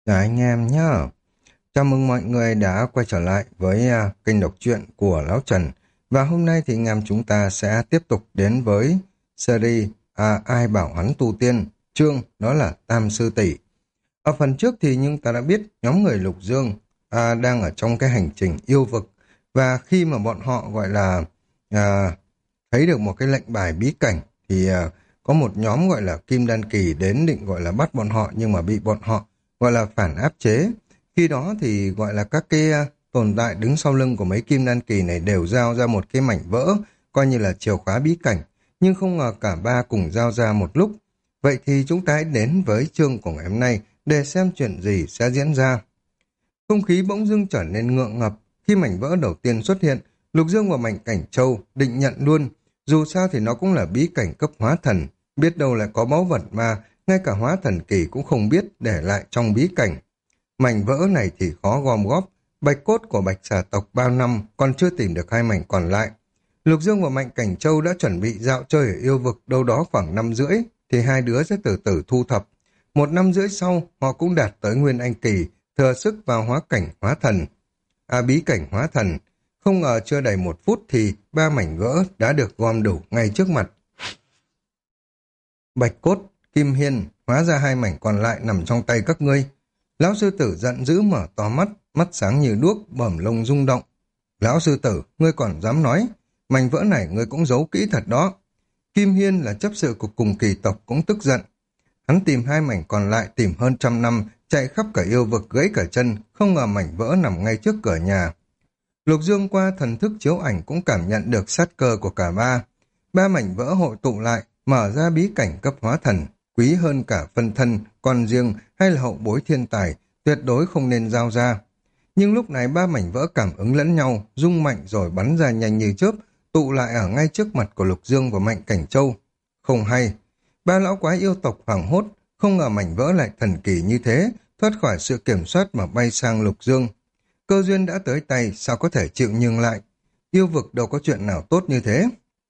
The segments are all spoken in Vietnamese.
Chào anh em nhá. Chào mừng mọi người đã quay trở lại với kênh đọc truyện của Lão Trần. Và hôm nay thì anh em chúng ta sẽ tiếp tục đến với series Ai bảo hắn tu tiên, chương đó là Tam Sư Tỷ. Ở phần trước thì chúng ta đã biết nhóm người Lục Dương đang ở trong cái hành trình yêu vực. Và khi mà bọn họ gọi là à, thấy được một cái lệnh bài bí cảnh thì có một nhóm gọi là Kim Đan Kỳ đến định gọi là bắt bọn họ nhưng mà bị bọn họ gọi là phản áp chế. Khi đó thì gọi là các cái tồn tại đứng sau lưng của mấy Kim Đan Kỳ này đều giao ra một cái mảnh vỡ coi như là chìa khóa bí cảnh, nhưng không ngờ cả ba cùng giao ra một lúc. Vậy thì chúng ta hãy đến với chương của ngày hôm nay để xem chuyện gì sẽ diễn ra. Không khí bỗng dưng trở nên ngượng ngập khi mảnh vỡ đầu tiên xuất hiện. Lục Dương và Mạnh Cảnh Châu định nhận luôn, dù sao thì nó cũng là bí cảnh cấp hóa thần, biết đâu lại có báu vật mà ngay cả hóa thần kỳ cũng không biết để lại trong bí cảnh. Mảnh vỡ này thì khó gom góp, bạch cốt của bạch xà tộc bao năm còn chưa tìm được hai mảnh còn lại. Lục Dương và Mạnh Cảnh Châu đã chuẩn bị dạo chơi ở yêu vực đâu đó khoảng 5 rưỡi, thì hai đứa sẽ từ từ thu thập. 1 năm rưỡi sau, họ cũng đạt tới Nguyên Anh Kỳ, thừa sức vào hóa cảnh hóa thần. Bí cảnh hóa thần. Không ngờ chưa đầy 1 phút thì ba mảnh vỡ đã được gom đủ ngay trước mặt. Bạch cốt, kim hiên, hóa ra hai mảnh còn lại nằm trong tay các ngươi. Lão sư tử giận dữ mở to mắt, mắt sáng như đuốc, bẩm lông rung động. Lão sư tử, ngươi còn dám nói, mảnh vỡ này ngươi cũng giấu kỹ thật đó. Kim Hiên là chấp sự của cùng kỳ tộc cũng tức giận. Hắn tìm hai mảnh còn lại tìm hơn 100 năm, chạy khắp cả yêu vực gãy cả chân, không ngờ mảnh vỡ nằm ngay trước cửa nhà. Lục Dương qua thần thức chiếu ảnh cũng cảm nhận được sát cơ của cả ba. Ba mảnh vỡ hội tụ lại, mở ra bí cảnh cấp hóa thần, quý hơn cả phân thân, con riêng hay là hậu bối thiên tài, tuyệt đối không nên giao ra. Nhưng lúc này ba mảnh vỡ cảm ứng lẫn nhau, rung mạnh rồi bắn ra nhanh như chớp, tụ lại ở ngay trước mặt của Lục Dương và Mạnh Cảnh Châu. Không hay, ba lão quái yêu tộc hoảng hốt, không ngờ mảnh vỡ lại thần kỳ như thế, thoát khỏi sự kiểm soát mà bay sang Lục Dương. Cơ duyên đã tới tay, sao có thể chịu nhường lại? Yêu vực đâu có chuyện nào tốt như thế.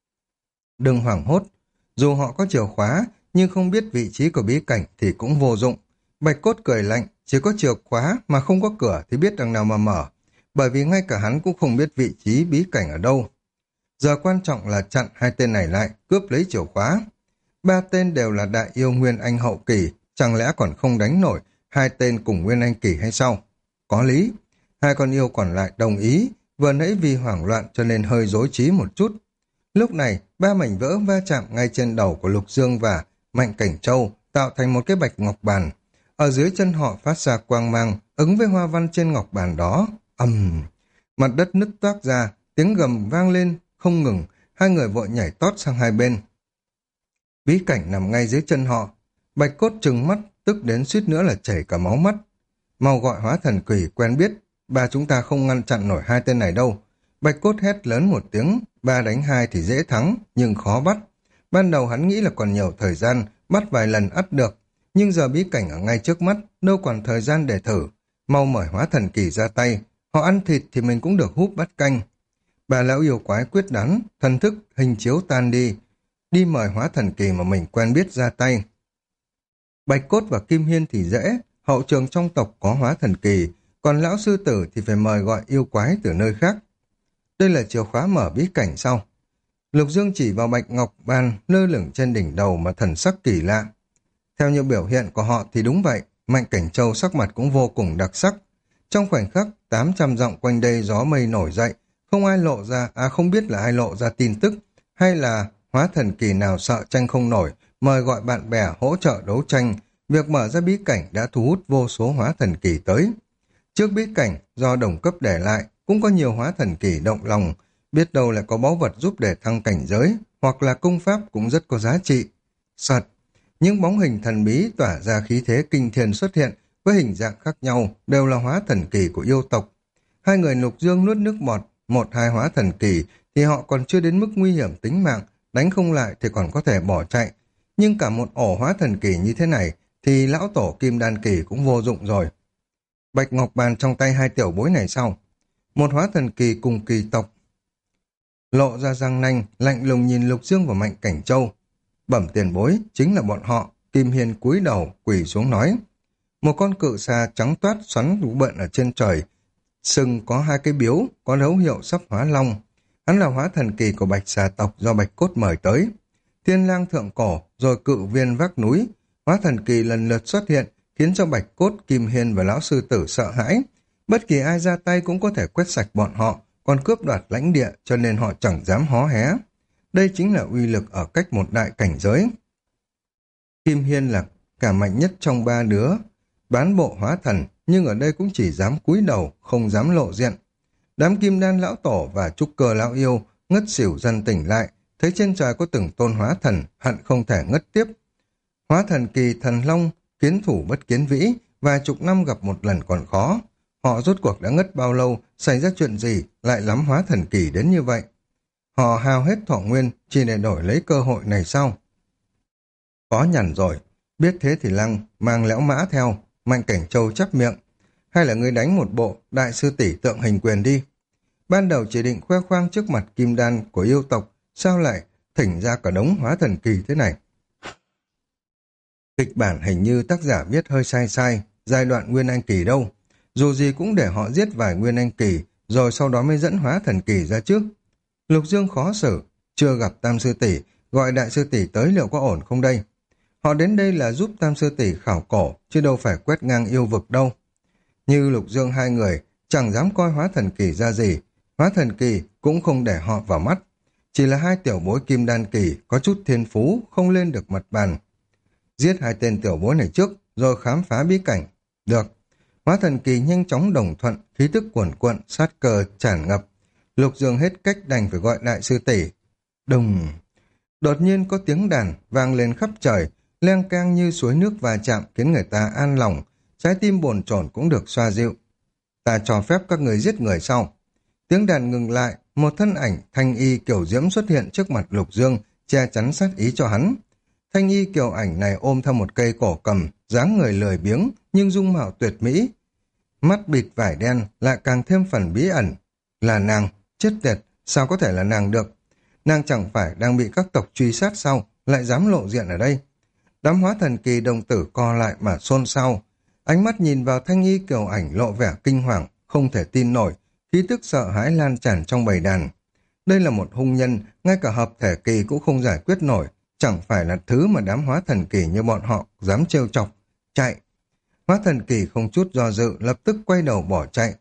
Đừng hoảng hốt, dù họ có chìa khóa, nhưng không biết vị trí của bí cảnh thì cũng vô dụng. Bạch cốt cười lạnh, chỉ có chìa khóa mà không có cửa thì biết đằng nào mà mở, bởi vì ngay cả hắn cũng không biết vị trí bí cảnh ở đâu. Giờ quan trọng là chặn hai tên này lại, cướp lấy chìa khóa. Ba tên đều là đại yêu Nguyên Anh hậu kỳ, chẳng lẽ còn không đánh nổi hai tên cùng Nguyên Anh kỳ hay sao? Có lý. Hai con yêu còn lại đồng ý, vừa nãy vì hoảng loạn cho nên hơi rối trí một chút. Lúc này, ba mảnh vỡ va chạm ngay trên đầu của Lục Dương và Mạnh Cảnh Châu, tạo thành một cái bạch ngọc bàn. Ở dưới chân họ phát ra quang mang, ứng với hoa văn trên ngọc bàn đó. Mặt đất nứt toác ra, tiếng gầm vang lên, không ngừng, hai người vội nhảy tót sang hai bên. Bí cảnh nằm ngay dưới chân họ. Bạch cốt trừng mắt, tức đến suýt nữa là chảy cả máu mắt. Mau gọi hóa thần quỷ quen biết, ba chúng ta không ngăn chặn nổi hai tên này đâu. Bạch cốt hét lớn một tiếng, 3 đánh 2 thì dễ thắng, nhưng khó bắt. Ban đầu hắn nghĩ là còn nhiều thời gian, bắt vài lần ắt được. Nhưng giờ bí cảnh ở ngay trước mắt, đâu còn thời gian để thử. Mau mời hóa thần kỳ ra tay, họ ăn thịt thì mình cũng được húp bát canh. Bà lão yêu quái quyết đoán, thần thức, hình chiếu tan đi. Đi mời hóa thần kỳ mà mình quen biết ra tay. Bạch cốt và Kim Hiên thì dễ, hậu trường trong tộc có hóa thần kỳ, còn lão sư tử thì phải mời gọi yêu quái từ nơi khác. Đây là chìa khóa mở bí cảnh sau. Lục Dương chỉ vào bạch ngọc bàn lơ lửng trên đỉnh đầu mà thần sắc kỳ lạ. Theo như biểu hiện của họ thì đúng vậy, Mạnh Cảnh Châu sắc mặt cũng vô cùng đặc sắc. Trong khoảnh khắc, 800 dặm quanh đây gió mây nổi dậy, không ai lộ ra, không biết là ai lộ ra tin tức, hay là hóa thần kỳ nào sợ tranh không nổi, mời gọi bạn bè hỗ trợ đấu tranh. Việc mở ra bí cảnh đã thu hút vô số hóa thần kỳ tới. Trước bí cảnh, do đồng cấp để lại, cũng có nhiều hóa thần kỳ động lòng, biết đâu lại có báu vật giúp để thăng cảnh giới, hoặc là công pháp cũng rất có giá trị. Sật, những bóng hình thần bí tỏa ra khí thế kinh thiên xuất hiện, với hình dạng khác nhau, đều là hóa thần kỳ của yêu tộc. Hai người Lục Dương nuốt nước bọt, 1-2 hóa thần kỳ, thì họ còn chưa đến mức nguy hiểm tính mạng, đánh không lại thì còn có thể bỏ chạy. Nhưng cả một ổ hóa thần kỳ như thế này, thì lão tổ Kim Đan kỳ cũng vô dụng rồi. Bạch ngọc bàn trong tay hai tiểu bối này sau. Một hóa thần kỳ cùng kỳ tộc lộ ra răng nanh, lạnh lùng nhìn Lục Dương và Mạnh Cảnh Châu. Bẩm tiền bối, chính là bọn họ. Kim Hiên cúi đầu, quỳ xuống nói. Một con cự xà trắng toát xoắn bận ở trên trời, sừng có hai cái biếu, có dấu hiệu sắp hóa long. Hắn là hóa thần kỳ của bạch xà tộc do bạch cốt mời tới. Thiên lang thượng cổ, rồi cự viên vác núi. Hóa thần kỳ lần lượt xuất hiện, khiến cho bạch cốt, kim hiên và lão sư tử sợ hãi. Bất kỳ ai ra tay cũng có thể quét sạch bọn họ, còn cướp đoạt lãnh địa cho nên họ chẳng dám hó hé. Đây chính là uy lực ở cách một đại cảnh giới. Kim hiên là cả mạnh nhất trong ba đứa bán bộ hóa thần, nhưng ở đây cũng chỉ dám cúi đầu, không dám lộ diện. Đám kim đan lão tổ và trúc cơ lão yêu ngất xỉu dần tỉnh lại, thấy trên trời có từng tôn hóa thần, hận không thể ngất tiếp. Hóa thần kỳ thần long, kiến thủ bất kiến vĩ, vài chục năm gặp một lần còn khó. Họ rốt cuộc đã ngất bao lâu, xảy ra chuyện gì, lại lắm hóa thần kỳ đến như vậy. Họ hao hết thọ nguyên, chỉ để đổi lấy cơ hội này sao? Có nhằn rồi, biết thế thì Lăng mang Lẽo Mã theo. Mạnh Cảnh Châu chắp miệng. Hay là ngươi đánh một bộ đại sư tỷ tượng hình quyền đi. Ban đầu chỉ định khoe khoang trước mặt kim đan của yêu tộc, sao lại thỉnh ra cả đống hóa thần kỳ thế này? Kịch bản hình như tác giả viết hơi sai sai, giai đoạn Nguyên Anh Kỳ đâu. Dù gì cũng để họ giết vài Nguyên Anh Kỳ, rồi sau đó mới dẫn hóa thần kỳ ra trước. Lục Dương khó xử, chưa gặp Tam Sư Tỷ, gọi Đại Sư Tỷ tới liệu có ổn không đây? Họ đến đây là giúp Tam Sư Tỷ khảo cổ, chứ đâu phải quét ngang yêu vực đâu. Như Lục Dương hai người, chẳng dám coi hóa thần kỳ ra gì, hóa thần kỳ cũng không để họ vào mắt. Chỉ là hai tiểu bối kim đan kỳ có chút thiên phú, không lên được mặt bàn. Giết hai tên tiểu bối này trước, rồi khám phá bí cảnh. Được. Hóa thần kỳ nhanh chóng đồng thuận, khí tức cuồn cuộn, sát cơ tràn ngập. Lục Dương hết cách đành phải gọi Đại Sư Tỷ. Đùng! Đột nhiên có tiếng đàn vang lên khắp trời, leng keng như suối nước va chạm khiến người ta an lòng, trái tim bồn chồn cũng được xoa dịu. Ta cho phép các người giết người sau. Tiếng đàn ngừng lại, một thân ảnh thanh y kiểu diễm xuất hiện trước mặt Lục Dương, che chắn sát ý cho hắn. Thanh y kiểu ảnh này ôm theo một cây cổ cầm, dáng người lười biếng nhưng dung mạo tuyệt mỹ. Mắt bịt vải đen lại càng thêm phần bí ẩn. Là nàng, chết tiệt, sao có thể là nàng được? Nàng chẳng phải đang bị các tộc truy sát sao, lại dám lộ diện ở đây? Đám hóa thần kỳ đồng tử co lại mà xôn xao. Ánh mắt nhìn vào thanh y kiểu ảnh lộ vẻ kinh hoàng, không thể tin nổi, khí tức sợ hãi lan tràn trong bầy đàn. Đây là một hung nhân, ngay cả hợp thể kỳ cũng không giải quyết nổi, chẳng phải là thứ mà đám hóa thần kỳ như bọn họ dám trêu chọc. Chạy! Hóa thần kỳ không chút do dự, lập tức quay đầu bỏ chạy.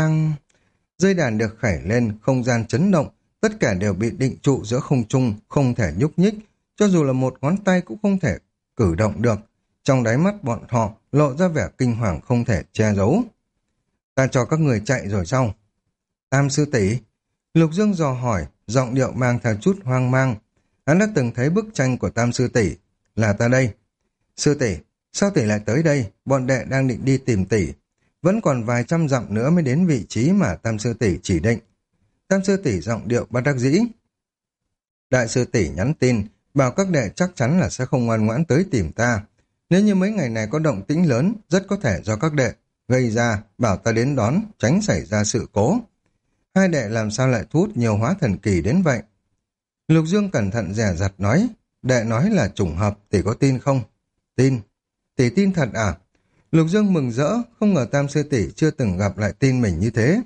Dây đàn được khẩy lên, không gian chấn động, tất cả đều bị định trụ giữa không trung, không thể nhúc nhích, cho dù là một ngón tay cũng không thể cử động được. Trong đáy mắt bọn họ lộ ra vẻ kinh hoàng không thể che giấu. Ta cho các người chạy rồi sao? Tam Sư Tỷ? Lục Dương dò hỏi, giọng điệu mang theo chút hoang mang. Hắn đã từng thấy bức tranh của Tam Sư Tỷ. Là ta đây. Sư Tỷ, sao Tỷ lại tới đây? Bọn đệ đang định đi tìm Tỷ. Vẫn còn vài trăm dặm nữa mới đến vị trí mà Tam Sư Tỷ chỉ định. Tam Sư Tỷ giọng điệu bất đắc dĩ. Đại Sư Tỷ nhắn tin, bảo các đệ chắc chắn là sẽ không ngoan ngoãn tới tìm ta. Nếu như mấy ngày này có động tĩnh lớn, rất có thể do các đệ gây ra, bảo ta đến đón, tránh xảy ra sự cố. Hai đệ làm sao lại thu hút nhiều hóa thần kỳ đến vậy? Lục Dương cẩn thận dè dặt nói, đệ nói là trùng hợp, tỷ có tin không? Tin. Tỷ tin thật à? Lục Dương mừng rỡ, không ngờ Tam Sư Tỷ chưa từng gặp lại tin mình như thế.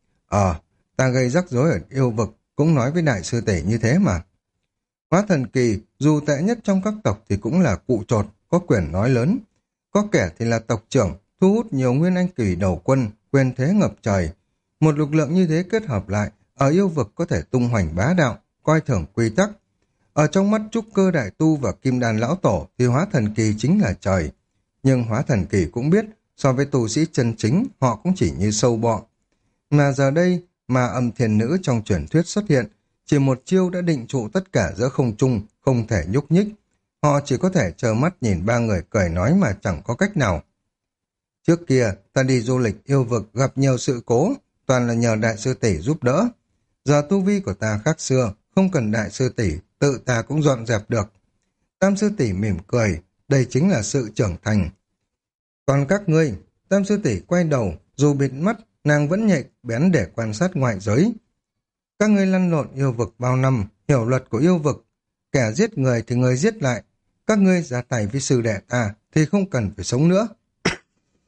Ta gây rắc rối ở yêu vực, cũng nói với Đại Sư Tỷ như thế mà. Hóa thần kỳ, dù tệ nhất trong các tộc thì cũng là cụ trột, có quyền nói lớn. Có kẻ thì là tộc trưởng, thu hút nhiều nguyên anh kỳ đầu quân, quyền thế ngập trời. Một lực lượng như thế kết hợp lại, ở yêu vực có thể tung hoành bá đạo, coi thường quy tắc. Ở trong mắt trúc cơ đại tu và kim đan lão tổ thì hóa thần kỳ chính là trời. Nhưng hóa thần kỳ cũng biết, so với tu sĩ chân chính, họ cũng chỉ như sâu bọ. Mà giờ đây, mà âm thiền nữ trong truyền thuyết xuất hiện, chỉ một chiêu đã định trụ tất cả giữa không trung, không thể nhúc nhích. Họ chỉ có thể chờ mắt nhìn ba người cười nói mà chẳng có cách nào. Trước kia, ta đi du lịch yêu vực gặp nhiều sự cố, toàn là nhờ Đại Sư Tỷ giúp đỡ. Giờ tu vi của ta khác xưa, không cần Đại Sư Tỷ, tự ta cũng dọn dẹp được. Tam Sư Tỷ mỉm cười, đây chính là sự trưởng thành. Còn các ngươi, Tam Sư Tỷ quay đầu, dù bịt mắt, nàng vẫn nhạy bén để quan sát ngoại giới. Các ngươi lăn lộn yêu vực bao năm, hiểu luật của yêu vực. Kẻ giết người thì người giết lại. Các ngươi ra tay với sư đệ ta thì không cần phải sống nữa.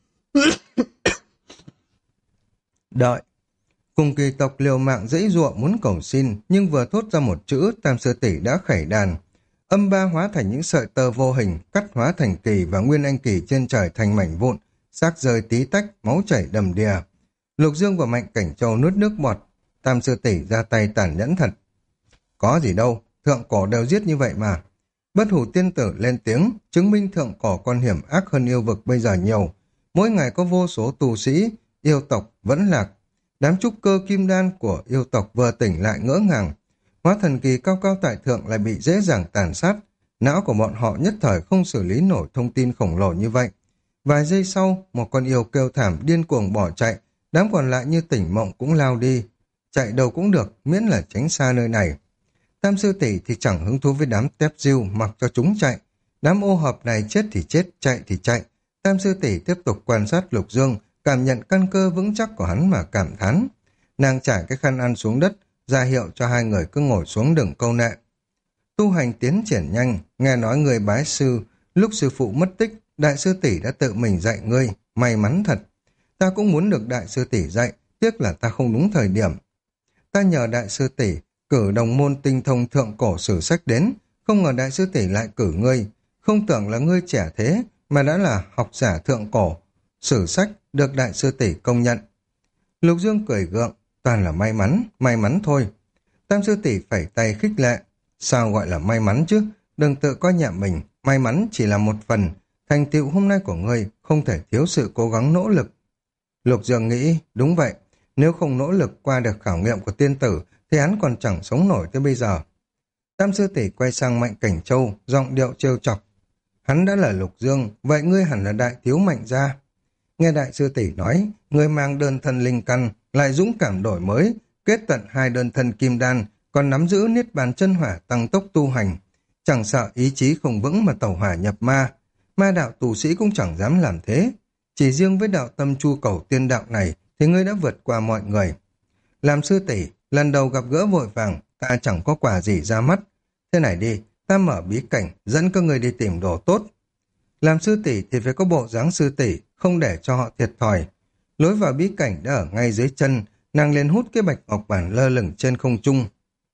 Đợi. Cùng kỳ tộc liều mạng dãy giụa muốn cầu xin, nhưng vừa thốt ra một chữ, Tam sư tỷ đã khẩy đàn. Âm ba hóa thành những sợi tơ vô hình, cắt hóa thành kỳ và nguyên anh kỳ trên trời thành mảnh vụn, xác rơi tí tách, máu chảy đầm đìa. Lục Dương và Mạnh Cảnh Châu nuốt nước bọt. Tam sư tỷ ra tay tàn nhẫn thật. Có gì đâu, thượng cổ đều giết như vậy mà. Bất hủ tiên tử lên tiếng, chứng minh thượng cổ con hiểm ác hơn yêu vực bây giờ nhiều. Mỗi ngày có vô số tù sĩ, yêu tộc vẫn lạc. Đám trúc cơ kim đan của yêu tộc vừa tỉnh lại ngỡ ngàng. Hóa thần kỳ cao cao tại thượng lại bị dễ dàng tàn sát. Não của bọn họ nhất thời không xử lý nổi thông tin khổng lồ như vậy. Vài giây sau, một con yêu kêu thảm điên cuồng bỏ chạy. Đám còn lại như tỉnh mộng cũng lao đi. Chạy đâu cũng được, miễn là tránh xa nơi này. Tam sư tỷ thì chẳng hứng thú với đám tép diêu, mặc cho chúng chạy. Đám ô hợp này chết thì chết, chạy thì chạy. Tam sư tỷ tiếp tục quan sát Lục Dương, cảm nhận căn cơ vững chắc của hắn mà cảm thán. Nàng trải cái khăn ăn xuống đất, ra hiệu cho hai người cứ ngồi xuống đừng câu nệ. Tu hành tiến triển nhanh, nghe nói người bái sư, lúc sư phụ mất tích, đại sư tỷ đã tự mình dạy ngươi, may mắn thật. Ta cũng muốn được đại sư tỷ dạy, tiếc là ta không đúng thời điểm. Ta nhờ đại sư tỷ cử đồng môn tinh thông thượng cổ sử sách đến, không ngờ đại sư tỷ lại cử ngươi, không tưởng là ngươi trẻ thế, mà đã là học giả thượng cổ. Sử sách được đại sư tỷ công nhận. Lục Dương cười gượng, toàn là may mắn thôi. Tam sư tỷ phẩy tay khích lệ. Sao gọi là may mắn chứ? Đừng tự coi nhẹ mình, may mắn chỉ là một phần. Thành tựu hôm nay của ngươi không thể thiếu sự cố gắng nỗ lực. Lục Dương nghĩ, đúng vậy, nếu không nỗ lực qua được khảo nghiệm của tiên tử thì hắn còn chẳng sống nổi tới bây giờ. Tam sư tỷ quay sang Mạnh Cảnh Châu, giọng điệu trêu chọc. Hắn đã là Lục Dương, vậy ngươi hẳn là đại thiếu Mạnh gia. Nghe đại sư tỷ nói, ngươi mang đơn thân linh căn, lại dũng cảm đổi mới, kết tận 2 đơn thân kim đan, còn nắm giữ niết bàn chân hỏa tăng tốc tu hành. Chẳng sợ ý chí không vững mà tẩu hỏa nhập ma. Ma đạo tù sĩ cũng chẳng dám làm thế. Chỉ riêng với đạo tâm chu cầu tiên đạo này thì ngươi đã vượt qua mọi người. Làm sư tỷ, lần đầu gặp gỡ vội vàng, ta chẳng có quà gì ra mắt. Thế này đi, ta mở bí cảnh, dẫn các người đi tìm đồ tốt. Làm sư tỷ thì phải có bộ dáng sư tỷ, không để cho họ thiệt thòi. Lối vào bí cảnh đã ở ngay dưới chân, nàng liền hút cái bạch ngọc bản lơ lửng trên không trung.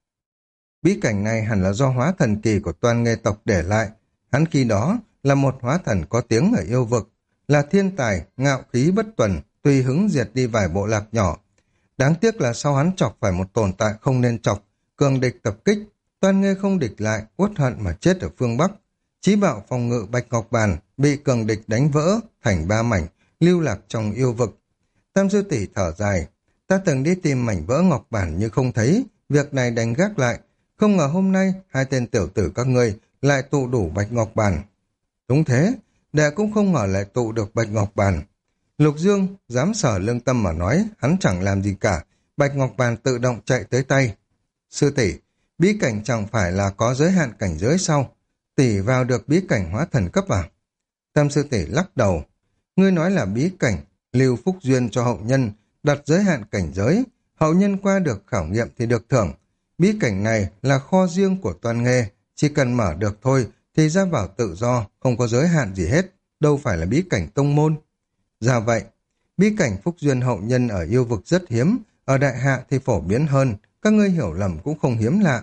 Bí cảnh này hẳn là do hóa thần kỳ của Toan Nghê tộc để lại. Hắn khi đó là một hóa thần có tiếng ở yêu vực, là thiên tài, ngạo khí bất tuần, tùy hứng diệt đi vài bộ lạc nhỏ. Đáng tiếc là sau hắn chọc phải một tồn tại không nên chọc, cường địch tập kích, Toan Nghê không địch lại, uất hận mà chết ở phương Bắc. Chí bạo phòng ngự bạch ngọc bàn bị cường địch đánh vỡ thành 3 mảnh, lưu lạc trong yêu vực. Tam sư tỷ thở dài, ta từng đi tìm mảnh vỡ ngọc bản nhưng không thấy, việc này đành gác lại. Không ngờ hôm nay 2 tên tiểu tử các ngươi lại tụ đủ bạch ngọc bàn. Đúng thế, đệ cũng không ngờ lại tụ được bạch ngọc bàn. Lục Dương dám sở lương tâm mà nói, hắn chẳng làm gì cả, bạch ngọc bàn tự động chạy tới tay. Sư tỷ, bí cảnh chẳng phải là có giới hạn cảnh giới sao? Tỷ vào được bí cảnh hóa thần cấp à? Tam sư tỷ lắc đầu. Ngươi nói là bí cảnh, lưu phúc duyên cho hậu nhân, đặt giới hạn cảnh giới, hậu nhân qua được khảo nghiệm thì được thưởng. Bí cảnh này là kho riêng của Toan Nghê, chỉ cần mở được thôi thì ra vào tự do, không có giới hạn gì hết, đâu phải là bí cảnh tông môn. Dạ vậy, bí cảnh phúc duyên hậu nhân ở yêu vực rất hiếm, ở đại hạ thì phổ biến hơn, các ngươi hiểu lầm cũng không hiếm lạ.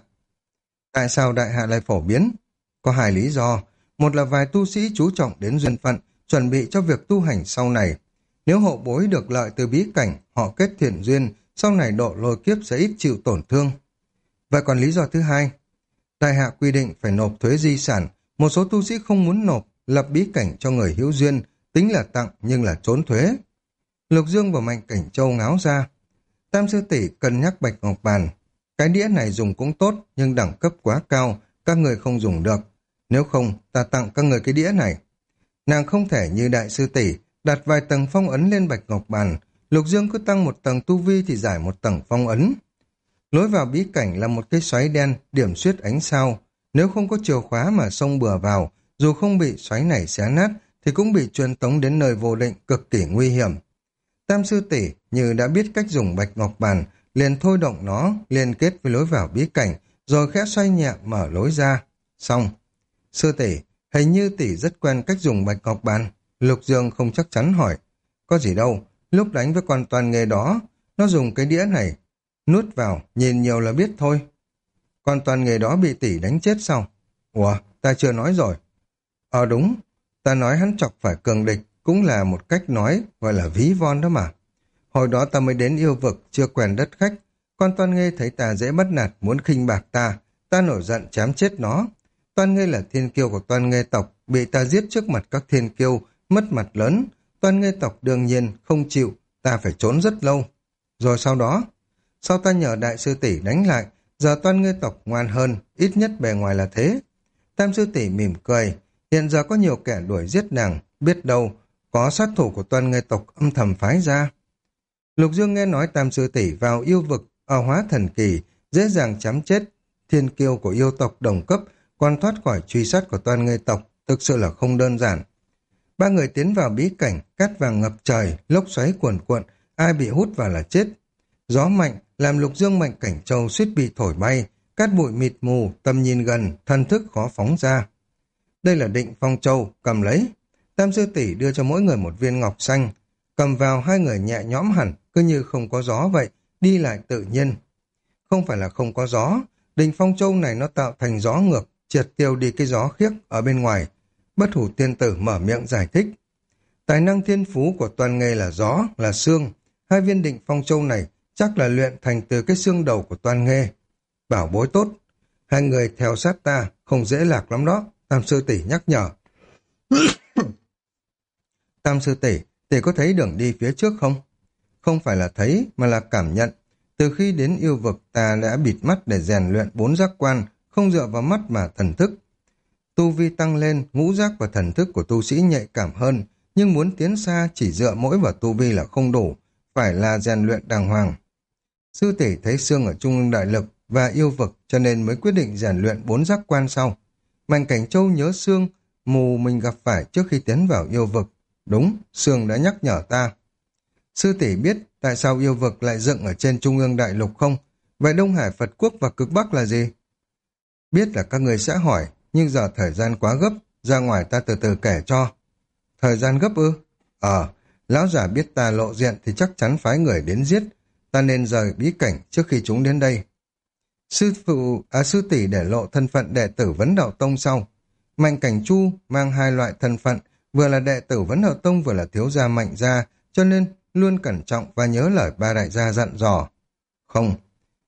Tại sao đại hạ lại phổ biến? Có 2 lý do, một là vài tu sĩ chú trọng đến duyên phận, chuẩn bị cho việc tu hành sau này. Nếu hậu bối được lợi từ bí cảnh, họ kết thiện duyên, sau này độ lôi kiếp sẽ ít chịu tổn thương. Vậy còn lý do thứ 2, đại hạ quy định phải nộp thuế di sản, một số tu sĩ không muốn nộp, lập bí cảnh cho người hữu duyên, tính là tặng nhưng là trốn thuế. Lục Dương và Mạnh Cảnh Châu ngáo ra. Tam sư tỷ cân nhắc bạch ngọc bàn. Cái đĩa này dùng cũng tốt, nhưng đẳng cấp quá cao, các người không dùng được. Nếu không, ta tặng các người cái đĩa này. Nàng không thể như đại sư tỷ đặt vài tầng phong ấn lên bạch ngọc bàn. Lục Dương cứ tăng 1 tầng tu vi thì giải 1 tầng phong ấn. Lối vào bí cảnh là một cái xoáy đen, điểm xuyết ánh sao. Nếu không có chìa khóa mà xông bừa vào, dù không bị xoáy này xé nát, thì cũng bị truyền tống đến nơi vô định, cực kỳ nguy hiểm. Tam sư tỷ như đã biết cách dùng bạch ngọc bàn, liền thôi động nó, liên kết với lối vào bí cảnh, rồi khẽ xoay nhẹ mở lối ra. Xong. Sư tỷ, hình như tỷ rất quen cách dùng bạch ngọc bàn. Lục Dương không chắc chắn hỏi. Có gì đâu, lúc đánh với con Toan Nghê đó, Nó dùng cái đĩa này, nuốt vào, nhìn nhiều là biết thôi. Còn Toàn Nghề đó bị tỷ đánh chết sao? Ủa, ta chưa nói rồi. Đúng, ta nói hắn chọc phải cường địch, cũng là một cách nói, gọi là ví von đó mà. Hồi đó ta mới đến yêu vực, chưa quen đất khách. Con Toan Nghê thấy ta dễ bắt nạt, muốn khinh bạc ta. Ta nổi giận chém chết nó. Toan Nghê là thiên kiêu của Toan Nghê tộc, bị ta giết trước mặt các thiên kiêu, mất mặt lớn. Toan Nghê tộc đương nhiên không chịu, ta phải trốn rất lâu. Rồi sau đó, sau ta nhờ đại sư tỷ đánh lại, giờ Toan Nghê tộc ngoan hơn, ít nhất bề ngoài là thế. Tam sư tỷ mỉm cười, hiện giờ có nhiều kẻ đuổi giết nàng, biết đâu có sát thủ của Toan Nghê tộc âm thầm phái ra. Lục Dương nghe nói Tam sư tỷ vào yêu vực ở hóa thần kỳ, dễ dàng chém chết thiên kiêu của yêu tộc đồng cấp, còn thoát khỏi truy sát của Toan Nghê tộc, thực sự là không đơn giản. Ba người tiến vào bí cảnh, cát vàng ngập trời, lốc xoáy cuồn cuộn, ai bị hút vào là chết. Gió mạnh làm Lục Dương Mạnh Cảnh Châu suýt bị thổi bay, cát bụi mịt mù, tầm nhìn gần, thân thức khó phóng ra. Đây là Định Phong Châu, cầm lấy. Tam sư tỷ đưa cho mỗi người một viên ngọc xanh, cầm vào hai người nhẹ nhõm hẳn, cứ như không có gió vậy, đi lại tự nhiên. Không phải là không có gió, Định Phong Châu này nó tạo thành gió ngược, triệt tiêu đi cái gió khiếc ở bên ngoài. Bất Hủ Tiên Tử mở miệng giải thích. Tài năng thiên phú của Toan Nghê là gió, là xương. Hai viên Định Phong Châu này chắc là luyện thành từ cái xương đầu của Toan Nghê. Bảo bối tốt. Hai người theo sát ta, không dễ lạc lắm đó. Tam sư tỷ nhắc nhở. Tam sư tỷ, tỷ có thấy đường đi phía trước không? Không phải là thấy, mà là cảm nhận. Từ khi đến yêu vực, ta đã bịt mắt để rèn luyện 4 giác quan, không dựa vào mắt mà thần thức. Tu vi tăng lên, ngũ giác và thần thức của tu sĩ nhạy cảm hơn, nhưng muốn tiến xa chỉ dựa mỗi vào tu vi là không đủ, phải là rèn luyện đàng hoàng. Sư tỷ thấy xương ở trung ương đại lực và yêu vực, cho nên mới quyết định rèn luyện 4 giác quan sau. Mạnh Cảnh Châu nhớ xương mù mình gặp phải trước khi tiến vào yêu vực. Đúng, xương đã nhắc nhở ta. Sư tỷ biết tại sao yêu vực lại dựng ở trên trung ương đại lục không? Vậy Đông Hải Phật Quốc và Cực Bắc là gì? Biết là các người sẽ hỏi, nhưng giờ thời gian quá gấp, ra ngoài ta từ từ kể cho. Thời gian gấp ư? Lão giả biết ta lộ diện thì chắc chắn phái người đến giết. Ta nên rời bí cảnh trước khi chúng đến đây. Sư tỷ để lộ thân phận đệ tử Vấn Đạo Tông sau. Mạnh Cảnh Chu mang hai loại thân phận, vừa là đệ tử Vấn Đạo Tông vừa là thiếu gia Mạnh gia, cho nên luôn cẩn trọng và nhớ lời ba đại gia dặn dò. Không,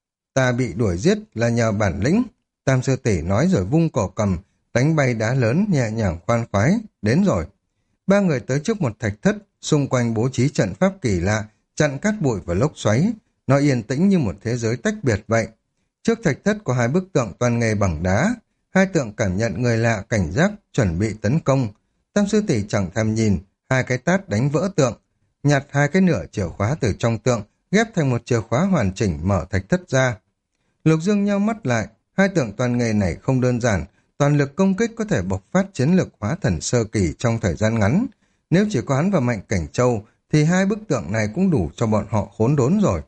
ta bị đuổi giết là nhờ bản lĩnh. Tam sư tỷ nói rồi vung cổ cầm, đánh bay đá lớn nhẹ nhàng khoan khoái. Đến rồi. Ba người tới trước một thạch thất, xung quanh bố trí trận pháp kỳ lạ, chặn cát bụi và lốc xoáy. Nó yên tĩnh như một thế giới tách biệt vậy. Trước thạch thất có hai bức tượng Toan Nghê bằng đá. Hai tượng cảm nhận người lạ cảnh giác, chuẩn bị tấn công. Tam sư tỷ chẳng thèm nhìn, hai cái tát đánh vỡ tượng, nhặt hai cái nửa chìa khóa từ trong tượng, ghép thành một chìa khóa hoàn chỉnh mở thạch thất ra. Lục Dương nheo mắt lại, hai tượng Toan Nghê này không đơn giản, toàn lực công kích có thể bộc phát chiến lực hóa thần sơ kỳ trong thời gian ngắn. Nếu chỉ có hắn và Mạnh Cảnh Châu, thì hai bức tượng này cũng đủ cho bọn họ khốn đốn rồi.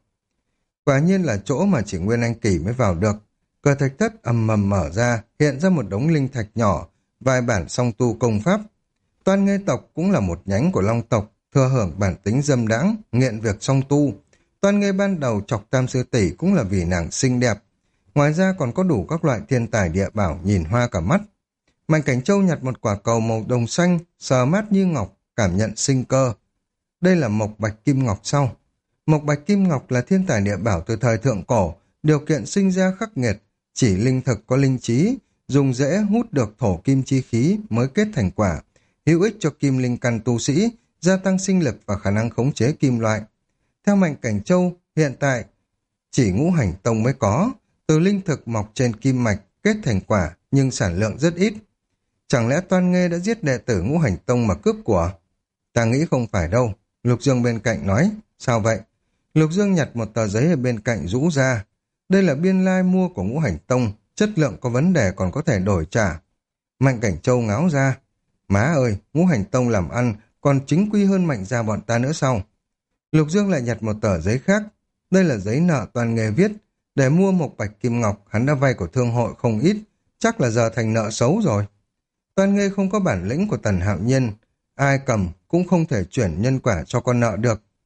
Quả nhiên là chỗ mà chỉ Nguyên Anh Kỳ mới vào được. Cửa thạch thất ầm ầm mở ra, hiện ra một đống linh thạch nhỏ, vài bản song tu công pháp. Toan Nghê tộc cũng là một nhánh của Long tộc, thừa hưởng bản tính dâm đãng, nghiện việc song tu. Toan Nghê ban đầu chọc Tam sư tỷ cũng là vì nàng xinh đẹp. Ngoài ra còn có đủ các loại thiên tài địa bảo nhìn hoa cả mắt. Mạnh Cảnh Châu nhặt một quả cầu màu đồng xanh, sờ mát như ngọc, cảm nhận sinh cơ. Đây là mộc bạch kim ngọc sau. Mộc bạch kim ngọc là thiên tài địa bảo từ thời thượng cổ, điều kiện sinh ra khắc nghiệt, chỉ linh thực có linh trí, dùng dễ hút được thổ kim chi khí mới kết thành quả, hữu ích cho kim linh căn tu sĩ, gia tăng sinh lực và khả năng khống chế kim loại. Theo Mạnh Cảnh Châu, hiện tại chỉ Ngũ Hành Tông mới có, từ linh thực mọc trên kim mạch kết thành quả nhưng sản lượng rất ít. Chẳng lẽ Toan Nghê đã giết đệ tử Ngũ Hành Tông mà cướp của? Ta nghĩ không phải đâu. Lục Dương bên cạnh nói. Sao vậy? Lục Dương nhặt một tờ giấy ở bên cạnh rũ ra. Đây là biên lai mua của Ngũ Hành Tông, chất lượng có vấn đề còn có thể đổi trả. Mạnh Cảnh Châu ngáo ra. Má ơi, Ngũ Hành Tông làm ăn còn chính quy hơn Mạnh gia bọn ta nữa sao? Lục Dương lại nhặt một tờ giấy khác. Đây là giấy nợ Toan Nghê viết. Để mua một bạch kim ngọc, hắn đã vay của thương hội không ít, chắc là giờ thành nợ xấu rồi. Toan Nghê không có bản lĩnh của Tần Hạo Nhiên, ai cầm cũng không thể chuyển nhân quả cho con nợ được.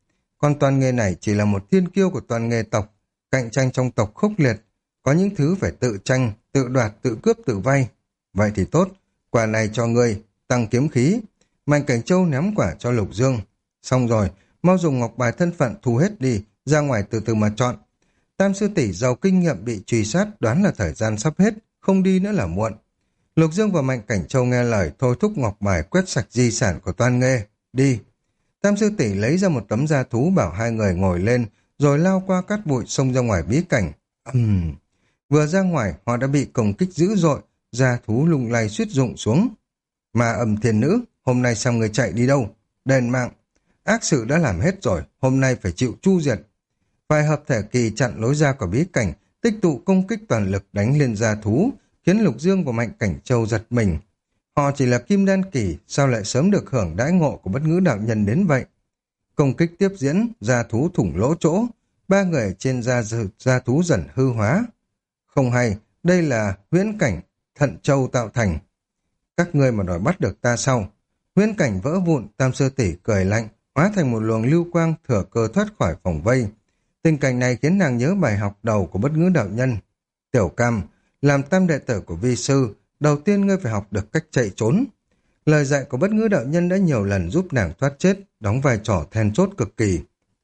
Con Toan Nghê này chỉ là một thiên kiêu của Toan Nghê tộc, cạnh tranh trong tộc khốc liệt, có những thứ phải tự tranh, tự đoạt, tự cướp, tự vay. Vậy thì tốt, quả này cho ngươi, tăng kiếm khí. Mạnh Cảnh Châu ném quả cho Lục Dương. Xong rồi, mau dùng ngọc bài thân phận thu hết đi, ra ngoài từ từ mà chọn. Tam sư tỷ giàu kinh nghiệm bị truy sát, đoán là thời gian sắp hết, không đi nữa là muộn. Lục Dương và Mạnh Cảnh Châu nghe lời thôi thúc ngọc bài quét sạch di sản của Toan Nghê. Đi. Tam sư tỷ lấy ra một tấm da thú bảo hai người ngồi lên, rồi lao qua cát bụi xông ra ngoài bí cảnh. Vừa ra ngoài, họ đã bị công kích dữ dội, da thú lung lay suýt rụng xuống. Mà Âm Thiên Nữ, hôm nay sao người chạy đi đâu? Đền mạng. Ác sự đã làm hết rồi, hôm nay phải chịu chu diệt. Vài hợp thể kỳ chặn lối ra của bí cảnh, tích tụ công kích toàn lực đánh lên da thú, khiến Lục Dương và Mạnh Cảnh Châu giật mình. Họ chỉ là kim đan kỳ, sao lại sớm được hưởng đãi ngộ của bất ngữ đạo nhân đến vậy? Công kích tiếp diễn, da thú thủng lỗ chỗ, ba người trên da thú dần hư hóa. Không hay, đây là huyễn cảnh Thận Châu tạo thành. Các ngươi mà đòi bắt được ta sau. Huyễn cảnh vỡ vụn, Tam sư tỷ cười lạnh, hóa thành một luồng lưu quang thừa cơ thoát khỏi vòng vây. Tình cảnh này khiến nàng nhớ bài học đầu của bất ngữ đạo nhân. Tiểu Cam, làm tam đệ tử của vi sư, đầu tiên ngươi phải học được cách chạy trốn. Lời dạy của bất ngữ đạo nhân đã nhiều lần giúp nàng thoát chết, đóng vai trò then chốt cực kỳ.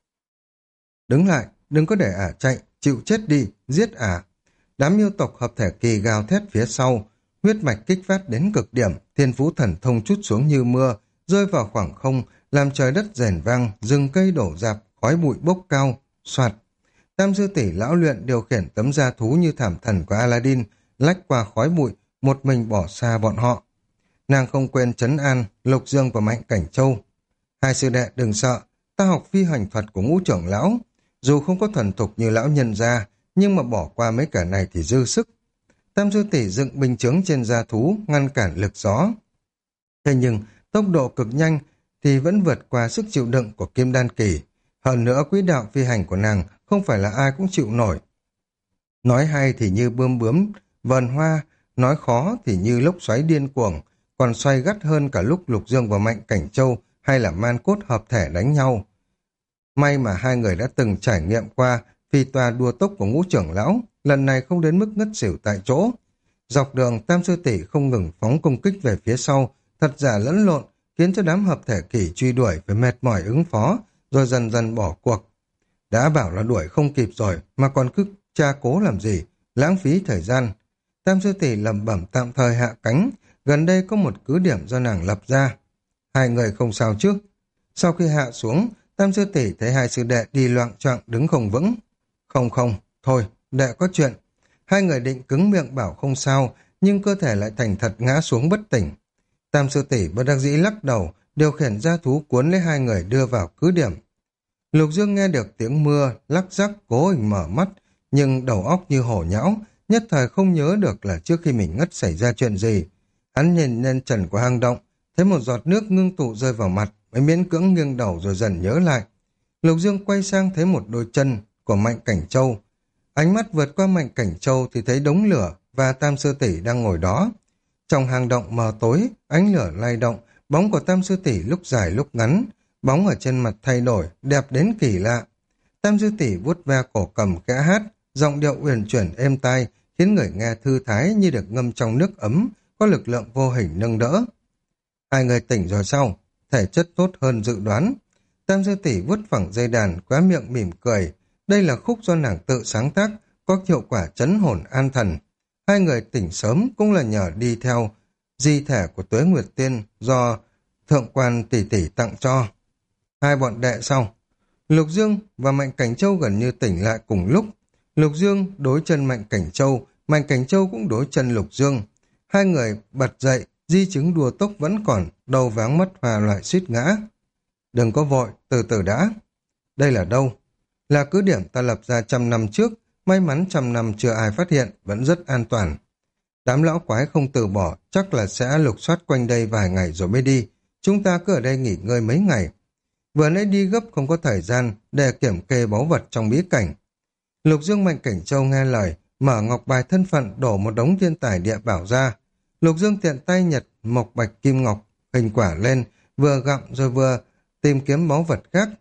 Đứng lại, đừng có để ả chạy, chịu chết đi, giết ả. Đám yêu tộc hợp thể kỳ gào thét phía sau, huyết mạch kích phát đến cực điểm, thiên phú thần thông trút xuống như mưa, rơi vào khoảng không, làm trời đất rền vang, rừng cây đổ rạp, khói bụi bốc cao, soạt. Tam sư tỷ lão luyện điều khiển tấm da thú như thảm thần của Aladdin, lách qua khói bụi, một mình bỏ xa bọn họ. Nàng không quên trấn an Lục Dương và Mạnh Cảnh Châu. Hai sư đệ đừng sợ, ta học phi hành thuật của Ngũ trưởng lão, dù không có thuần thục như lão nhân gia, nhưng mà bỏ qua mấy cả này thì dư sức. Tam sư tỷ dựng binh chướng trên da thú, ngăn cản lực gió. Thế nhưng, tốc độ cực nhanh thì vẫn vượt qua sức chịu đựng của Kim Đan kỳ. Hơn nữa, quỹ đạo phi hành của nàng không phải là ai cũng chịu nổi. Nói hay thì như bướm bướm, vờn hoa, nói khó thì như lốc xoáy điên cuồng, còn xoay gắt hơn cả lúc Lục Dương và Mạnh Cảnh Châu hay là Man Cốt hợp thể đánh nhau. May mà hai người đã từng trải nghiệm qua phi tòa đua tốc của Ngũ trưởng lão, lần này không đến mức ngất xỉu tại chỗ. Dọc đường, Tam sư tỷ không ngừng phóng công kích về phía sau, thật giả lẫn lộn, khiến cho đám hợp thể kỳ truy đuổi phải mệt mỏi ứng phó, rồi dần dần bỏ cuộc. Đã bảo là đuổi không kịp rồi, mà còn cứ tra cố làm gì, lãng phí thời gian. Tam sư tỷ lẩm bẩm tạm thời hạ cánh, gần đây có một cứ điểm do nàng lập ra. Hai người không sao chứ? Sau khi hạ xuống, Tam sư tỷ thấy hai sư đệ đi loạng choạng đứng không vững. Không, thôi, đệ có chuyện. Hai người định cứng miệng bảo không sao, nhưng cơ thể lại thành thật ngã xuống bất tỉnh. Tam sư tỷ bất đắc dĩ lắc đầu, điều khiển gia thú cuốn lấy hai người đưa vào cứ điểm. Lục Dương nghe được tiếng mưa, lắc rắc cố hình mở mắt, nhưng đầu óc như hổ nhão, nhất thời không nhớ được là trước khi mình ngất xảy ra chuyện gì. Hắn nhìn lên trần của hang động, thấy một giọt nước ngưng tụ rơi vào mặt, mới miễn cưỡng nghiêng đầu rồi dần nhớ lại. Lục Dương quay sang thấy một đôi chân của Mạnh Cảnh Châu. Ánh mắt vượt qua Mạnh Cảnh Châu thì thấy đống lửa và Tam sư tỷ đang ngồi đó. Trong hang động mờ tối, ánh lửa lay động, bóng của Tam sư tỷ lúc dài lúc ngắn, bóng ở trên mặt thay đổi, đẹp đến kỳ lạ. Tam sư tỷ vuốt ve cổ cầm khẽ hát, giọng điệu uyển chuyển êm tai, khiến người nghe thư thái như được ngâm trong nước ấm, có lực lượng vô hình nâng đỡ. Hai người tỉnh rồi sao? Thể chất tốt hơn dự đoán. Tam sư tỷ vuốt phẳng dây đàn, khóe miệng mỉm cười. Đây là khúc do nàng tự sáng tác, có hiệu quả trấn hồn an thần. Hai người tỉnh sớm cũng là nhờ đi theo di thể của Tuế Nguyệt Tiên do thượng quan tỷ tỷ tặng cho. Hai bọn đệ sau. Lục Dương và Mạnh Cảnh Châu gần như tỉnh lại cùng lúc. Lục Dương đối chân Mạnh Cảnh Châu, Mạnh Cảnh Châu cũng đối chân Lục Dương. Hai người bật dậy, di chứng đua tốc vẫn còn, đầu váng mắt hoa loại suýt ngã. Đừng có vội, từ từ đã. Đây là đâu? Là cứ điểm ta lập ra 100 năm trước, may mắn 100 năm chưa ai phát hiện, vẫn rất an toàn. Đám lão quái không từ bỏ, chắc là sẽ lục soát quanh đây vài ngày rồi mới đi. Chúng ta cứ ở đây nghỉ ngơi mấy ngày. Vừa nãy đi gấp không có thời gian để kiểm kê báu vật trong bí cảnh. Lục Dương Mạnh Cảnh Châu nghe lời, mở ngọc bài thân phận đổ một đống thiên tài địa bảo ra. Lục Dương tiện tay nhặt mộc bạch kim ngọc, hình quả lên, vừa gặm rồi vừa tìm kiếm báu vật khác.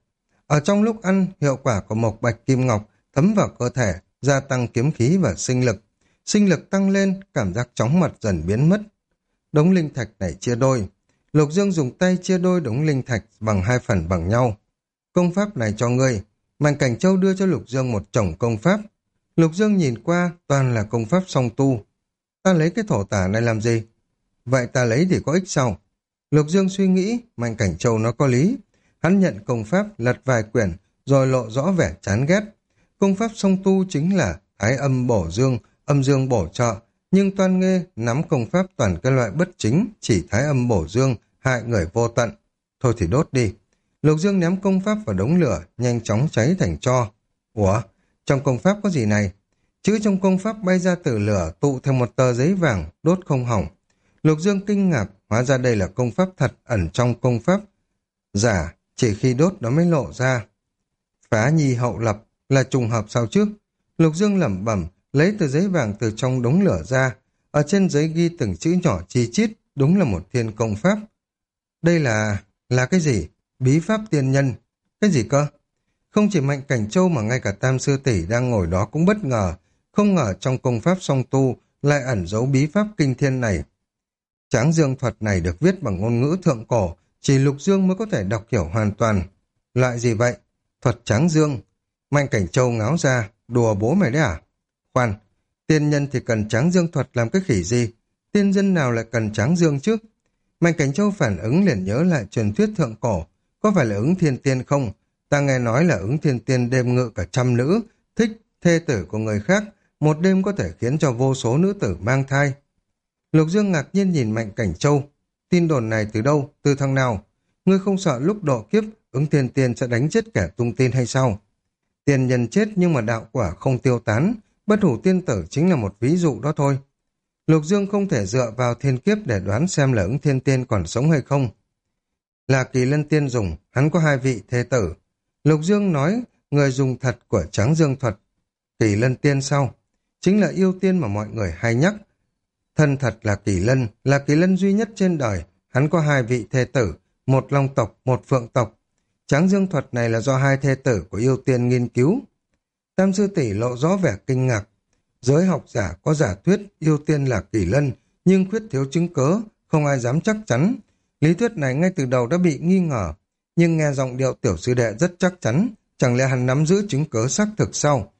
Ở trong lúc ăn, hiệu quả của mộc bạch kim ngọc thấm vào cơ thể, gia tăng kiếm khí và sinh lực. Sinh lực tăng lên, cảm giác chóng mặt dần biến mất. Đống linh thạch này chia đôi. Lục Dương dùng tay chia đôi đống linh thạch bằng 2 phần bằng nhau. Công pháp này cho ngươi. Mạnh Cảnh Châu đưa cho Lục Dương một chồng công pháp. Lục Dương nhìn qua, toàn là công pháp song tu. Ta lấy cái thổ tả này làm gì? Vậy ta lấy thì có ích sao? Lục Dương suy nghĩ, Mạnh Cảnh Châu nó có lý. Hắn nhận công pháp, lật vài quyển, rồi lộ rõ vẻ chán ghét. Công pháp song tu chính là thái âm bổ dương, âm dương bổ trợ, nhưng Toan Nghê nắm công pháp toàn cái loại bất chính, chỉ thái âm bổ dương, hại người vô tận. Thôi thì đốt đi. Lục Dương ném công pháp vào đống lửa, nhanh chóng cháy thành tro. Ủa, trong công pháp có gì này? Chữ trong công pháp bay ra từ lửa tụ thành một tờ giấy vàng, đốt không hỏng. Lục Dương kinh ngạc, hóa ra đây là công pháp thật ẩn trong công pháp giả, chỉ khi đốt nó mới lộ ra. Phá nhi hậu lập là trùng hợp sao chứ? Lục Dương lẩm bẩm, lấy tờ giấy vàng từ trong đống lửa ra. Ở trên giấy ghi từng chữ nhỏ chi chít, đúng là một thiên công pháp. Đây là cái gì? Bí pháp tiên nhân. Cái gì cơ? Không chỉ Mạnh Cảnh Châu mà ngay cả Tam Sư Tỷ đang ngồi đó cũng bất ngờ. Không ngờ trong công pháp song tu lại ẩn giấu bí pháp kinh thiên này. Tráng dương thuật này được viết bằng ngôn ngữ thượng cổ, chỉ Lục Dương mới có thể đọc hiểu hoàn toàn. Loại gì vậy? Thuật tráng dương. Mạnh Cảnh Châu ngáo ra, đùa bố mày đấy à? Khoan, tiên nhân thì cần tráng dương thuật làm cái khỉ gì? Tiên dân nào lại cần tráng dương chứ? Mạnh Cảnh Châu phản ứng liền nhớ lại truyền thuyết thượng cổ. Có phải là Ứng Thiên Tiên không? Ta nghe nói là Ứng Thiên Tiên đêm ngự cả trăm nữ, thích thê tử của người khác, một đêm có thể khiến cho vô số nữ tử mang thai. Lục Dương ngạc nhiên nhìn Mạnh Cảnh Châu. Tin đồn này từ đâu? Từ thằng nào? Ngươi không sợ lúc độ kiếp, Ứng Thiên Tiên sẽ đánh chết kẻ tung tin hay sao? Tiền nhân chết nhưng mà đạo quả không tiêu tán, bất hủ tiên tử chính là một ví dụ đó thôi. Lục Dương không thể dựa vào thiên kiếp để đoán xem là Ứng Thiên Tiên còn sống hay không. Là Kỳ Lân Tiên dùng, hắn có 2 vị thê tử. Lục Dương nói, người dùng thật của Tráng Dương thuật. Kỳ Lân Tiên sau, chính là yêu tiên mà mọi người hay nhắc. Thân thật là Kỳ Lân duy nhất trên đời. Hắn có 2 vị thê tử, một long tộc, một phượng tộc. Tráng Dương thuật này là do 2 thê tử của yêu tiên nghiên cứu. Tam Sư Tỷ lộ rõ vẻ kinh ngạc. Giới học giả có giả thuyết yêu tiên là Kỳ Lân, nhưng khuyết thiếu chứng cớ, không ai dám chắc chắn. Lý thuyết này ngay từ đầu đã bị nghi ngờ, nhưng nghe giọng điệu tiểu sư đệ rất chắc chắn, chẳng lẽ hắn nắm giữ chứng cớ xác thực sao?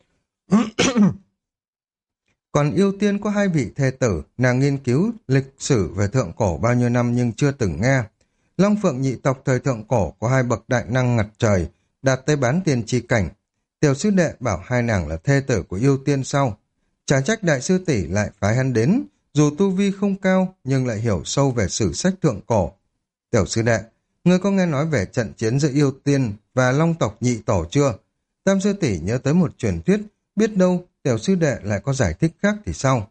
Còn yêu tiên có 2 vị thê tử, nàng nghiên cứu lịch sử về thượng cổ bao nhiêu năm nhưng chưa từng nghe. Long Phượng nhị tộc thời thượng cổ có 2 bậc đại năng ngặt trời, đạt tới bán tiên chi cảnh. Tiểu sư đệ bảo 2 nàng là thê tử của yêu tiên sau. Chả trách đại sư tỷ lại phái hắn đến, dù tu vi không cao nhưng lại hiểu sâu về sử sách thượng cổ. Tiểu sư đệ, ngươi có nghe nói về trận chiến giữa yêu tiên và long tộc nhị tổ chưa? Tam sư tỷ nhớ tới một truyền thuyết, biết đâu tiểu sư đệ lại có giải thích khác thì sao?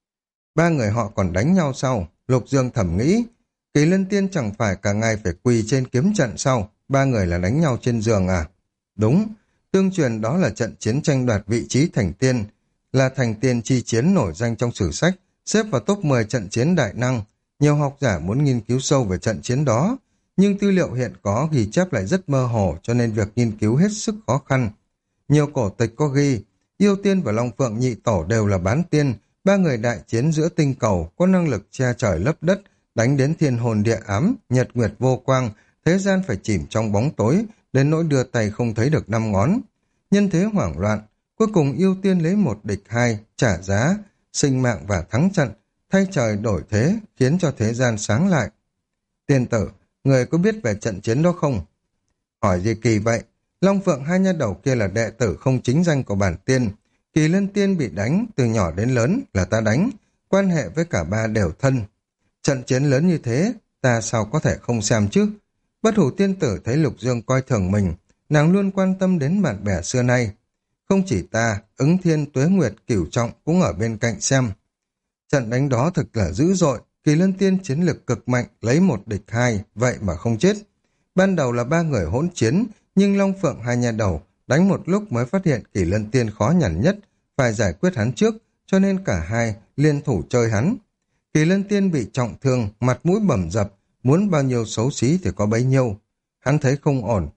3 người họ còn đánh nhau sau. Lục Dương thầm nghĩ, Kỳ Lân Tiên chẳng phải cả ngày phải quỳ trên kiếm trận sau, 3 người là đánh nhau trên giường à? Đúng, tương truyền đó là trận chiến tranh đoạt vị trí thành tiên, là thành tiên chi chiến nổi danh trong sử sách, xếp vào top 10 trận chiến đại năng. Nhiều học giả muốn nghiên cứu sâu về trận chiến đó, nhưng tư liệu hiện có ghi chép lại rất mơ hồ cho nên việc nghiên cứu hết sức khó khăn. Nhiều cổ tịch có ghi, yêu tiên và Long Phượng nhị tổ đều là bán tiên, 3 người đại chiến giữa tinh cầu, có năng lực che trời lấp đất, đánh đến thiên hồn địa ám, nhật nguyệt vô quang, thế gian phải chìm trong bóng tối, đến nỗi đưa tay không thấy được 5 ngón. Nhân thế hoảng loạn, cuối cùng yêu tiên lấy 1 địch 2, trả giá, sinh mạng và thắng trận, thay trời đổi thế, khiến cho thế gian sáng lại. Tiên tử, người có biết về trận chiến đó không? Hỏi gì kỳ vậy? Long Phượng hai nha đầu kia là đệ tử không chính danh của bản tiên. Kỳ Lân Tiên bị đánh, từ nhỏ đến lớn là ta đánh, quan hệ với cả ba đều thân. Trận chiến lớn như thế, ta sao có thể không xem chứ? Bất hủ tiên tử thấy Lục Dương coi thường mình, nàng luôn quan tâm đến bạn bè xưa nay. Không chỉ ta, Ứng Thiên, Tuế Nguyệt, Cửu Trọng cũng ở bên cạnh xem. Trận đánh đó thực là dữ dội, Kỳ Lân Tiên chiến lực cực mạnh, lấy 1 địch 2, vậy mà không chết. Ban đầu là 3 người hỗn chiến, nhưng Long Phượng hai nha đầu đánh một lúc mới phát hiện Kỳ Lân Tiên khó nhằn nhất, phải giải quyết hắn trước, cho nên cả hai liên thủ chơi hắn. Kỳ Lân Tiên bị trọng thương, mặt mũi bầm dập, muốn bao nhiêu xấu xí thì có bấy nhiêu. Hắn thấy không ổn,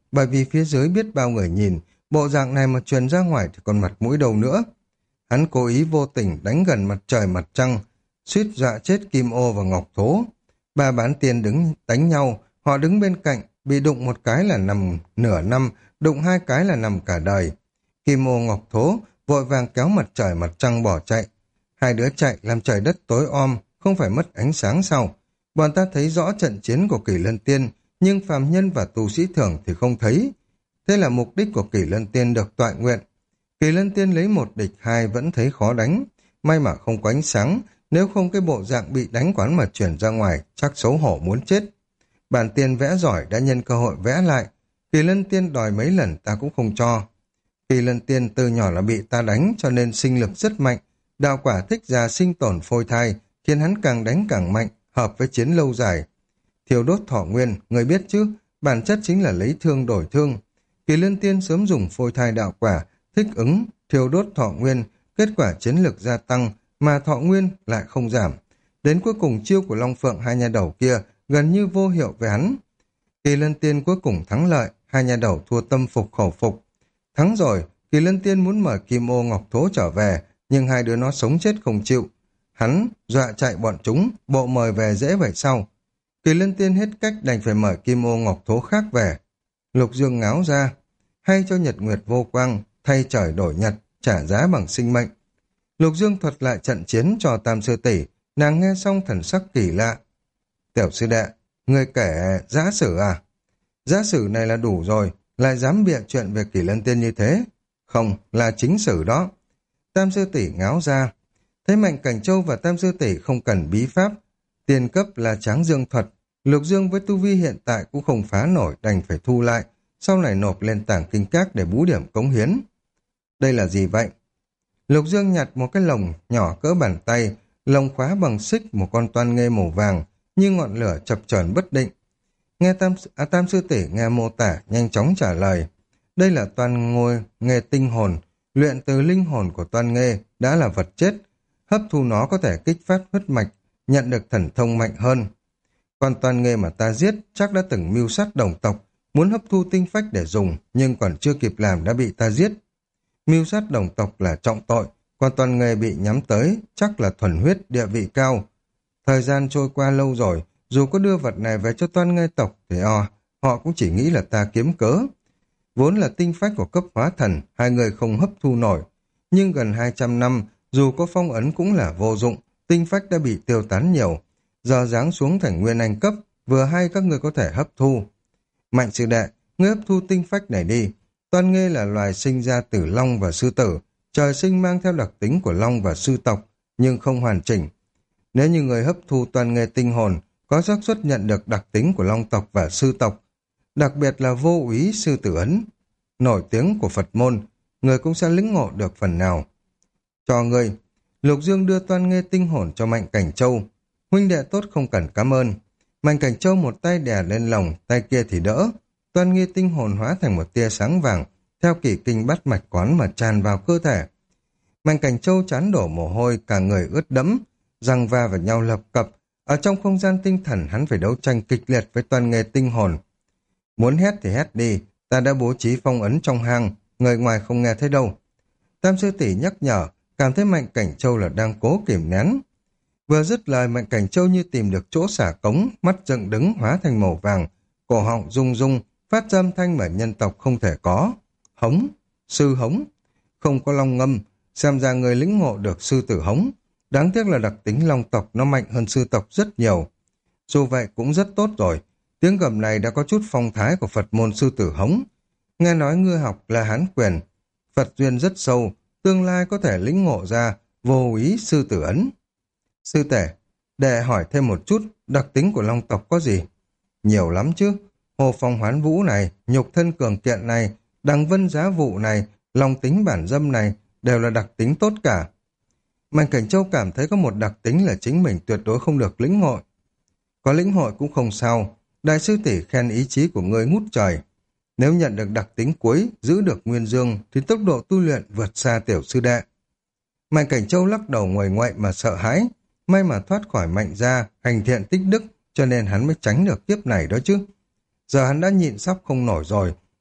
bởi vì phía dưới biết bao người nhìn, bộ dạng này mà truyền ra ngoài thì còn mặt mũi đâu nữa. Hắn cố ý vô tình đánh gần mặt trời mặt trăng, suýt dọa chết Kim Ô và Ngọc Thố. Ba bán tiên đứng đánh nhau, họ đứng bên cạnh, bị đụng một cái là nằm nửa năm, đụng hai cái là nằm cả đời. Kim Ô Ngọc Thố vội vàng kéo mặt trời mặt trăng bỏ chạy. Hai đứa chạy làm trời đất tối om, không phải mất ánh sáng sao? Bọn ta thấy rõ trận chiến của Kỷ Lân Tiên, nhưng phàm nhân và tu sĩ thường thì không thấy. Thế là mục đích của Kỷ Lân Tiên được toại nguyện. Kỷ Lân Tiên lấy một địch hai vẫn thấy khó đánh. May mà không có ánh sáng, nếu không cái bộ dạng bị đánh quán mà chuyển ra ngoài, chắc xấu hổ muốn chết. Bản tiên vẽ giỏi đã nhân cơ hội vẽ lại. Kỷ Lân Tiên đòi mấy lần ta cũng không cho. Kỷ Lân Tiên từ nhỏ là bị ta đánh cho nên sinh lực rất mạnh. Đạo quả thích già sinh tổn phôi thai, khiến hắn càng đánh càng mạnh, hợp với chiến lâu dài. Thiêu đốt thọ nguyên, người biết chứ, bản chất chính là lấy thương đổi thương. Kỷ Lân Tiên sớm dùng phôi thai đạo quả, thích ứng, thiêu đốt thọ nguyên, kết quả chiến lực gia tăng, mà thọ nguyên lại không giảm. Đến cuối cùng chiêu của Long Phượng hai nha đầu kia gần như vô hiệu với hắn. Kỷ Lân Tiên cuối cùng thắng lợi, hai nha đầu thua tâm phục khẩu phục. Thắng rồi, Kỷ Lân Tiên muốn mời Kim Ô Ngọc Thố trở về, nhưng hai đứa nó sống chết không chịu. Hắn dọa chạy bọn chúng, bộ mời về dễ vậy sau. Kỷ Lân Tiên hết cách đành phải mời Kim Ô Ngọc Thố khác về. Lục Dương ngáo ra, hay cho nhật nguyệt vô quang, thay trời đổi nhật, trả giá bằng sinh mệnh. Lục Dương thuật lại trận chiến cho Tam Sư Tỷ, nàng nghe xong thần sắc kỳ lạ. Tiểu sư đệ, người kể giả sử à? Giả sử này là đủ rồi, lại dám bịa chuyện về Kỷ Lân Tiên như thế. Không, là chính sử đó. Tam Sư Tỷ ngáo ra. Thấy Mạnh Cảnh Châu và Tam Sư Tỷ không cần bí pháp. Tiền cấp là Tráng Dương thuật. Lục Dương với tu vi hiện tại cũng không phá nổi, đành phải thu lại. Sau này nộp lên tảng kinh các để bú điểm cống hiến. Đây là gì vậy? Lục Dương nhặt một cái lồng nhỏ cỡ bàn tay, lồng khóa bằng xích một con toan nghê màu vàng, như ngọn lửa chập chờn bất định. Nghe Tam Sư Tỷ nghe mô tả, nhanh chóng trả lời. Đây là toan ngôi nghê tinh hồn, luyện từ linh hồn của toan nghê, đã là vật chết. Hấp thu nó có thể kích phát huyết mạch, nhận được thần thông mạnh hơn. Còn toan nghê mà ta giết chắc đã từng mưu sát đồng tộc, muốn hấp thu tinh phách để dùng, nhưng còn chưa kịp làm đã bị ta giết. Mưu sát đồng tộc là trọng tội, còn toan nghê bị nhắm tới chắc là thuần huyết địa vị cao. Thời gian trôi qua lâu rồi, dù có đưa vật này về cho toan nghê tộc thì họ cũng chỉ nghĩ là ta kiếm cớ. Vốn là tinh phách của cấp hóa thần, hai người không hấp thu nổi. Nhưng gần 200 năm, dù có phong ấn cũng là vô dụng, tinh phách đã bị tiêu tán nhiều. Giờ giáng xuống thành nguyên anh cấp, vừa hay các người có thể hấp thu. Mạnh sư đệ, ngươi hấp thu tinh phách này đi. Toan nghê là loài sinh ra từ long và sư tử, trời sinh mang theo đặc tính của long và sư tộc, nhưng không hoàn chỉnh. Nếu như người hấp thu toan nghê tinh hồn, có xác suất nhận được đặc tính của long tộc và sư tộc, đặc biệt là vô úy sư tử ấn, nổi tiếng của Phật môn, người cũng sẽ lĩnh ngộ được phần nào. Cho ngươi, Lục Dương đưa toan nghê tinh hồn cho Mạnh Cảnh Châu. Huynh đệ tốt không cần cảm ơn. Mạnh Cảnh Châu một tay đè lên lòng, tay kia thì đỡ. Toan nghê tinh hồn hóa thành một tia sáng vàng, theo kỷ kinh bát mạch quán mà tràn vào cơ thể. Mạnh Cảnh Châu chán đổ mồ hôi, cả người ướt đẫm, răng va vào nhau lập cập. Ở trong không gian tinh thần hắn phải đấu tranh kịch liệt với toan nghê tinh hồn. Muốn hét thì hét đi, ta đã bố trí phong ấn trong hang, người ngoài không nghe thấy đâu. Tam Sư Tỷ nhắc nhở, cảm thấy Mạnh Cảnh Châu là đang cố kìm nén. Vừa dứt lời, Mạnh Cảnh Châu như tìm được chỗ xả cống, mắt dựng đứng hóa thành màu vàng, cổ họng rung rung, phát ra âm thanh mà nhân tộc không thể có. Hống, sư hống, không có long ngâm, xem ra người lĩnh ngộ được sư tử hống. Đáng tiếc là đặc tính long tộc nó mạnh hơn sư tộc rất nhiều. Dù vậy cũng rất tốt rồi, tiếng gầm này đã có chút phong thái của Phật môn sư tử hống. Nghe nói ngươi học là Hán quyền, Phật duyên rất sâu, tương lai có thể lĩnh ngộ ra vô ý sư tử ấn. Sư tể, để hỏi thêm một chút, đặc tính của long tộc có gì? Nhiều lắm chứ, Hồ Phong Hoán Vũ này, nhục thân cường kiện này, đằng vân giá vụ này, lòng tính bản dâm này, đều là đặc tính tốt cả. Mạnh Cảnh Châu cảm thấy có một đặc tính là chính mình tuyệt đối không được lĩnh hội. Có lĩnh hội cũng không sao, đại sư tỷ khen ý chí của ngươi ngút trời. Nếu nhận được đặc tính cuối, giữ được nguyên dương, thì tốc độ tu luyện vượt xa tiểu sư đệ. Mạnh Cảnh Châu lắc đầu nguầy ngoậy mà sợ hãi, may mà thoát khỏi Mạnh gia, hành thiện tích đức, cho nên hắn mới tránh được kiếp này đó chứ. Giờ hắn đã nhịn sắp không nổi rồi,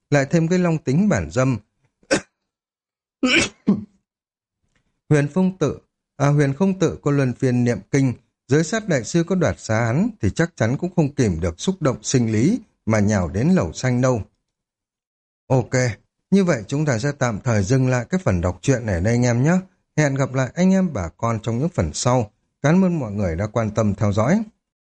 lại thêm cái long tính bản dâm. Huyền không tự có luân phiên niệm kinh, giới sát đại sư có đoạt xá hắn thì chắc chắn cũng không kìm được xúc động sinh lý mà nhào đến lẩu xanh đâu. Ok, như vậy chúng ta sẽ tạm thời dừng lại cái phần đọc truyện này ở đây anh em nhé. Hẹn gặp lại anh em bà con trong những phần sau. Cảm ơn mọi người đã quan tâm theo dõi.